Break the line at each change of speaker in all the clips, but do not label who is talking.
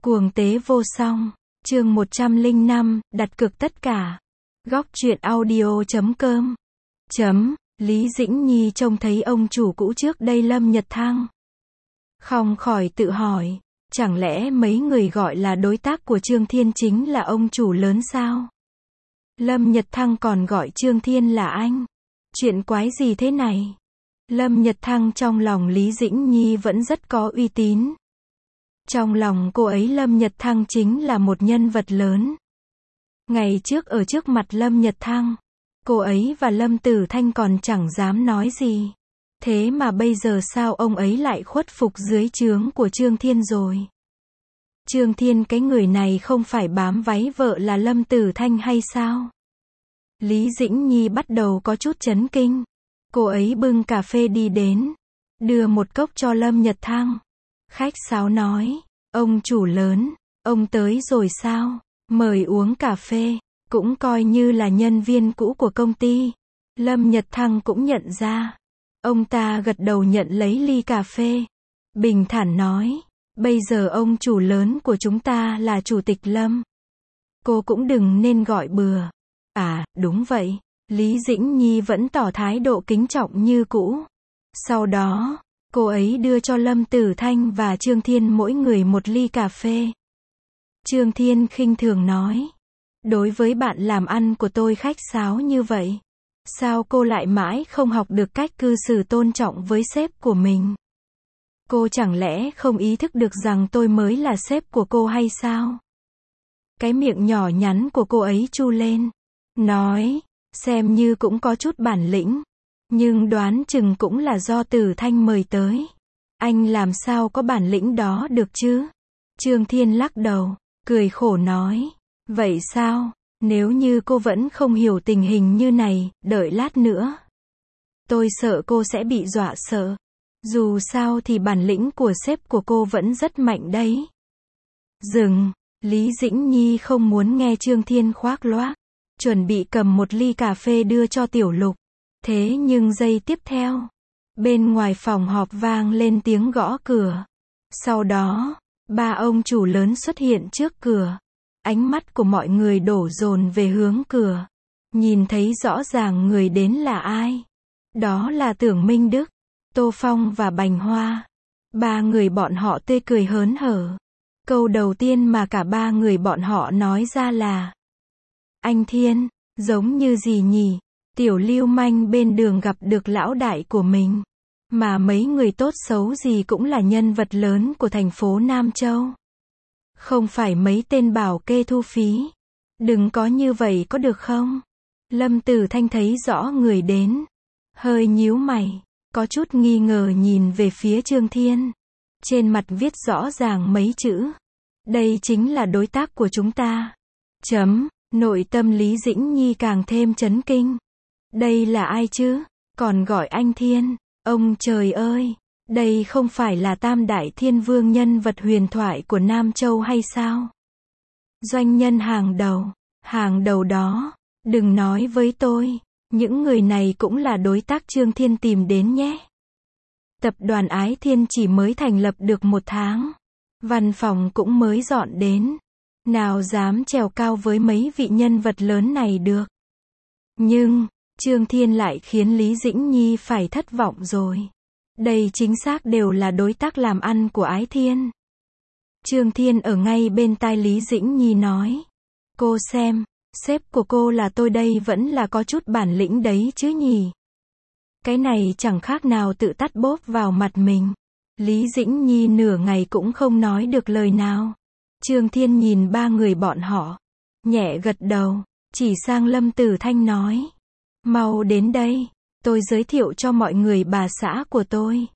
Cuồng tế vô song, chương 105, đặt cược tất cả. Góc truyện audio.com. Lý Dĩnh Nhi trông thấy ông chủ cũ trước đây Lâm Nhật Thăng. Không khỏi tự hỏi, chẳng lẽ mấy người gọi là đối tác của Trương Thiên chính là ông chủ lớn sao? Lâm Nhật Thăng còn gọi Trương Thiên là anh. Chuyện quái gì thế này? Lâm Nhật Thăng trong lòng Lý Dĩnh Nhi vẫn rất có uy tín. Trong lòng cô ấy Lâm Nhật Thăng chính là một nhân vật lớn. Ngày trước ở trước mặt Lâm Nhật Thăng, cô ấy và Lâm Tử Thanh còn chẳng dám nói gì. Thế mà bây giờ sao ông ấy lại khuất phục dưới trướng của Trương Thiên rồi? Trương Thiên cái người này không phải bám váy vợ là Lâm Tử Thanh hay sao? Lý Dĩnh Nhi bắt đầu có chút chấn kinh. Cô ấy bưng cà phê đi đến, đưa một cốc cho Lâm Nhật Thăng. Khách sáo nói, ông chủ lớn, ông tới rồi sao? Mời uống cà phê, cũng coi như là nhân viên cũ của công ty. Lâm Nhật Thăng cũng nhận ra. Ông ta gật đầu nhận lấy ly cà phê. Bình thản nói, bây giờ ông chủ lớn của chúng ta là Chủ tịch Lâm. Cô cũng đừng nên gọi bừa. À, đúng vậy. Lý Dĩnh Nhi vẫn tỏ thái độ kính trọng như cũ. Sau đó, cô ấy đưa cho Lâm Tử Thanh và Trương Thiên mỗi người một ly cà phê. Trương Thiên khinh thường nói, đối với bạn làm ăn của tôi khách sáo như vậy. Sao cô lại mãi không học được cách cư xử tôn trọng với sếp của mình? Cô chẳng lẽ không ý thức được rằng tôi mới là sếp của cô hay sao? Cái miệng nhỏ nhắn của cô ấy chu lên, nói, xem như cũng có chút bản lĩnh. Nhưng đoán chừng cũng là do Tử Thanh mời tới. Anh làm sao có bản lĩnh đó được chứ? Trương Thiên lắc đầu, cười khổ nói, vậy sao? Nếu như cô vẫn không hiểu tình hình như này, đợi lát nữa. Tôi sợ cô sẽ bị dọa sợ. Dù sao thì bản lĩnh của sếp của cô vẫn rất mạnh đấy. Dừng, Lý Dĩnh Nhi không muốn nghe Trương Thiên khoác loác. Chuẩn bị cầm một ly cà phê đưa cho Tiểu Lục. Thế nhưng giây tiếp theo, bên ngoài phòng họp vang lên tiếng gõ cửa. Sau đó, ba ông chủ lớn xuất hiện trước cửa. Ánh mắt của mọi người đổ dồn về hướng cửa. Nhìn thấy rõ ràng người đến là ai. Đó là Tưởng Minh Đức, Tô Phong và Bành Hoa. Ba người bọn họ tươi cười hớn hở. Câu đầu tiên mà cả ba người bọn họ nói ra là, anh Thiên, giống như gì nhỉ? Tiểu lưu manh bên đường gặp được lão đại của mình. Mà mấy người tốt xấu gì cũng là nhân vật lớn của thành phố Nam Châu. Không phải mấy tên bảo kê thu phí. Đừng có như vậy có được không? Lâm Tử Thanh thấy rõ người đến. Hơi nhíu mày, có chút nghi ngờ nhìn về phía Trương Thiên. Trên mặt viết rõ ràng mấy chữ. Đây chính là đối tác của chúng ta. Nội tâm Lý Dĩnh Nhi càng thêm chấn kinh. Đây là ai chứ? Còn gọi anh Thiên. Ông trời ơi! Đây không phải là Tam Đại Thiên Vương nhân vật huyền thoại của Nam Châu hay sao? Doanh nhân hàng đầu đó. Đừng nói với tôi, những người này cũng là đối tác Trương Thiên tìm đến nhé. Tập đoàn Ái Thiên chỉ mới thành lập được 1 tháng. Văn phòng cũng mới dọn đến. Nào dám trèo cao với mấy vị nhân vật lớn này được. Nhưng, Trương Thiên lại khiến Lý Dĩnh Nhi phải thất vọng rồi. Đây chính xác đều là đối tác làm ăn của Ái Thiên. Trương Thiên ở ngay bên tai Lý Dĩnh Nhi nói. Cô xem, sếp của cô là tôi đây vẫn là có chút bản lĩnh đấy chứ nhỉ. Cái này chẳng khác nào tự tát bốp vào mặt mình. Lý Dĩnh Nhi nửa ngày cũng không nói được lời nào. Trương Thiên nhìn ba người bọn họ, nhẹ gật đầu, chỉ sang Lâm Tử Thanh nói. Mau đến đây, tôi giới thiệu cho mọi người bà xã của tôi.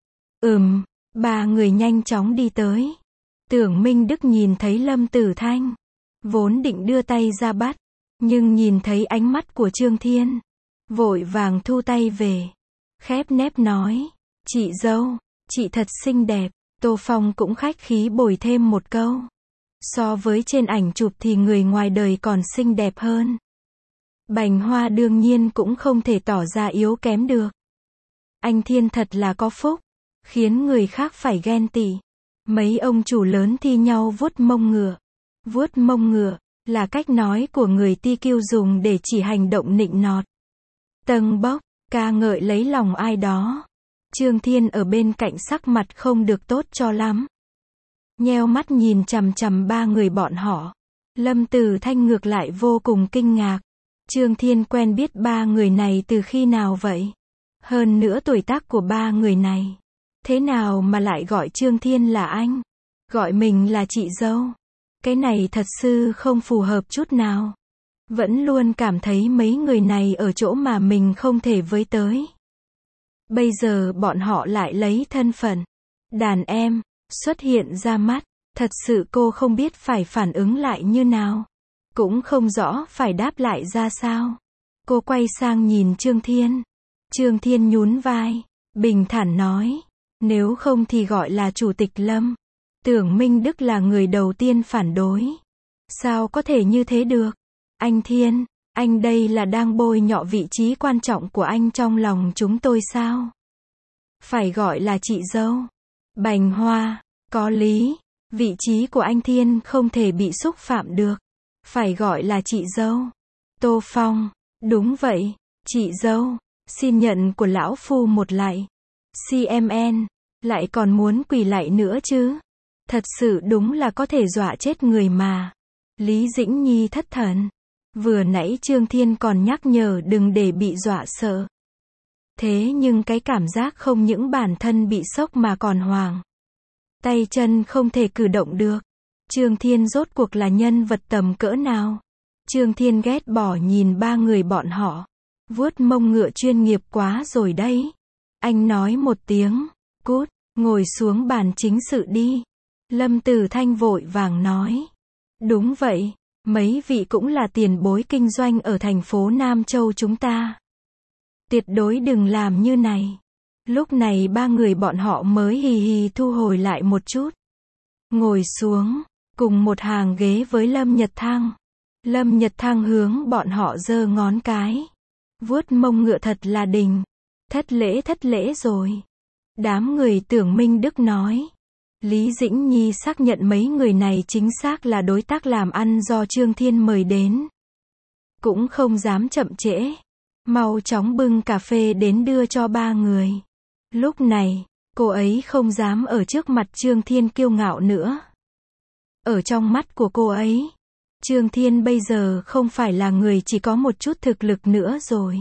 Ba người nhanh chóng đi tới. Tưởng Minh Đức nhìn thấy Lâm Tử Thanh, vốn định đưa tay ra bắt, nhưng nhìn thấy ánh mắt của Trương Thiên, vội vàng thu tay về. Khép nép nói, chị dâu, chị thật xinh đẹp. Tô Phong cũng khách khí bồi thêm một câu. So với trên ảnh chụp thì người ngoài đời còn xinh đẹp hơn. Bành Hoa đương nhiên cũng không thể tỏ ra yếu kém được. Anh Thiên thật là có phúc, khiến người khác phải ghen tị. Mấy ông chủ lớn thi nhau vuốt mông ngựa. Vuốt mông ngựa là cách nói của người TQ dùng để chỉ hành động nịnh nọt, tâng bốc, ca ngợi lấy lòng ai đó. Trương Thiên ở bên cạnh sắc mặt không được tốt cho lắm. Nheo mắt nhìn chằm chằm ba người bọn họ. Lâm Tử Thanh ngược lại vô cùng kinh ngạc. Trương Thiên quen biết ba người này từ khi nào vậy? Hơn nữa tuổi tác của ba người này. Thế nào mà lại gọi Trương Thiên là anh? Gọi mình là chị dâu. Cái này thật sự không phù hợp chút nào. Vẫn luôn cảm thấy mấy người này ở chỗ mà mình không thể với tới. Bây giờ bọn họ lại lấy thân phận đàn em xuất hiện ra mắt. Thật sự cô không biết phải phản ứng lại như nào. Cũng không rõ phải đáp lại ra sao. Cô quay sang nhìn Trương Thiên. Trương Thiên nhún vai, bình thản nói. Nếu không thì gọi là Chủ tịch Lâm. Tưởng Minh Đức là người đầu tiên phản đối. Sao có thể như thế được? Anh Thiên, anh đây là đang bôi nhọ vị trí quan trọng của anh trong lòng chúng tôi sao? Phải gọi là chị dâu. Bành Hoa, có lý. Vị trí của anh Thiên không thể bị xúc phạm được. Phải gọi là chị dâu. Tô Phong, đúng vậy, chị dâu. Xin nhận của lão phu một lạy. CMN, lại còn muốn quỳ lạy nữa chứ. Thật sự đúng là có thể dọa chết người mà. Lý Dĩnh Nhi thất thần. Vừa nãy Trương Thiên còn nhắc nhở đừng để bị dọa sợ. Thế nhưng cái cảm giác không những bản thân bị sốc mà còn hoảng. Tay chân không thể cử động được. Trương Thiên rốt cuộc là nhân vật tầm cỡ nào? Trương Thiên ghét bỏ nhìn ba người bọn họ. Vuốt mông ngựa chuyên nghiệp quá rồi đấy. Anh nói một tiếng, cút, ngồi xuống bàn chính sự đi. Lâm Tử Thanh vội vàng nói. Đúng vậy, mấy vị cũng là tiền bối kinh doanh ở thành phố Nam Châu chúng ta. Tuyệt đối đừng làm như này. Lúc này ba người bọn họ mới hì hì thu hồi lại một chút. Ngồi xuống, cùng một hàng ghế với Lâm Nhật Thăng. Lâm Nhật Thăng hướng bọn họ giơ ngón cái. Vuốt mông ngựa thật là đình. Thất lễ rồi. Đám người Tưởng Minh Đức nói. Lý Dĩnh Nhi xác nhận mấy người này chính xác là đối tác làm ăn do Trương Thiên mời đến. Cũng không dám chậm trễ. Mau chóng bưng cà phê đến đưa cho ba người. Lúc này, cô ấy không dám ở trước mặt Trương Thiên kiêu ngạo nữa. Ở trong mắt của cô ấy, Trương Thiên bây giờ không phải là người chỉ có một chút thực lực nữa rồi.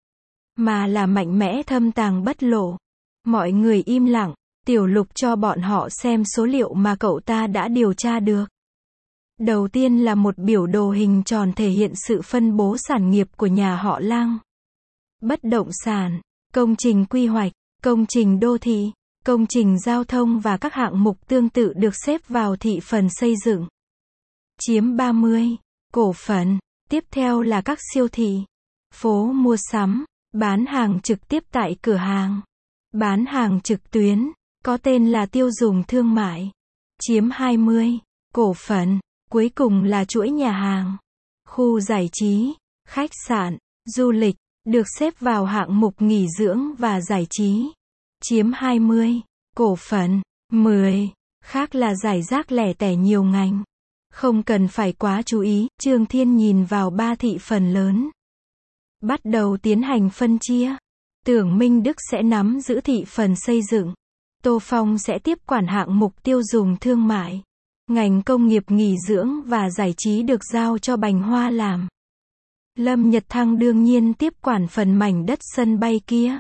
Mà là mạnh mẽ thâm tàng bất lộ. Mọi người im lặng, Tiểu Lục cho bọn họ xem số liệu mà cậu ta đã điều tra được. Đầu tiên là một biểu đồ hình tròn thể hiện sự phân bố sản nghiệp của nhà họ Lăng. Bất động sản, công trình quy hoạch, công trình đô thị, công trình giao thông và các hạng mục tương tự được xếp vào thị phần xây dựng. Chiếm 30, cổ phần, tiếp theo là các siêu thị, phố mua sắm, bán hàng trực tiếp tại cửa hàng, bán hàng trực tuyến, có tên là tiêu dùng thương mại, chiếm 20, cổ phần, cuối cùng là chuỗi nhà hàng, khu giải trí, khách sạn, du lịch, được xếp vào hạng mục nghỉ dưỡng và giải trí, chiếm 20, cổ phần, 10, khác là giải rác lẻ tẻ nhiều ngành. Không cần phải quá chú ý, Trương Thiên nhìn vào ba thị phần lớn. Bắt đầu tiến hành phân chia. Tưởng Minh Đức sẽ nắm giữ thị phần xây dựng. Tô Phong sẽ tiếp quản hạng mục tiêu dùng thương mại. Ngành công nghiệp nghỉ dưỡng và giải trí được giao cho Bành Hoa làm. Lâm Nhật Thăng đương nhiên tiếp quản phần mảnh đất sân bay kia.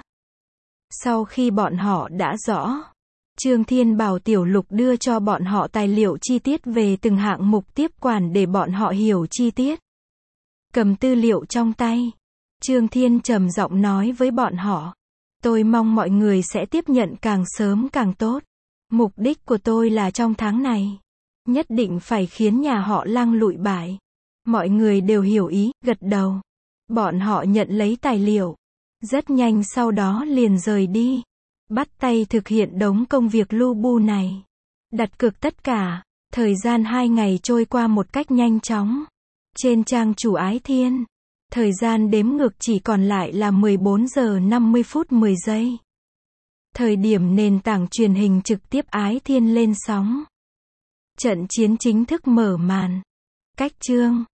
Sau khi bọn họ đã rõ, Trương Thiên bảo Tiểu Lục đưa cho bọn họ tài liệu chi tiết về từng hạng mục tiếp quản để bọn họ hiểu chi tiết. Cầm tư liệu trong tay, Trương Thiên trầm giọng nói với bọn họ. Tôi mong mọi người sẽ tiếp nhận càng sớm càng tốt. Mục đích của tôi là trong tháng này, nhất định phải khiến nhà họ Lăng lụi bại. Mọi người đều hiểu ý, gật đầu. Bọn họ nhận lấy tài liệu. Rất nhanh sau đó liền rời đi. Bắt tay thực hiện đống công việc lu bu này. Đặt cược tất cả. Thời gian 2 ngày trôi qua một cách nhanh chóng. Trên trang chủ Ái Thiên, thời gian đếm ngược chỉ còn lại là 14 giờ 50 phút 10 giây. Thời điểm nền tảng truyền hình trực tiếp Ái Thiên lên sóng. Trận chiến chính thức mở màn. Cách chương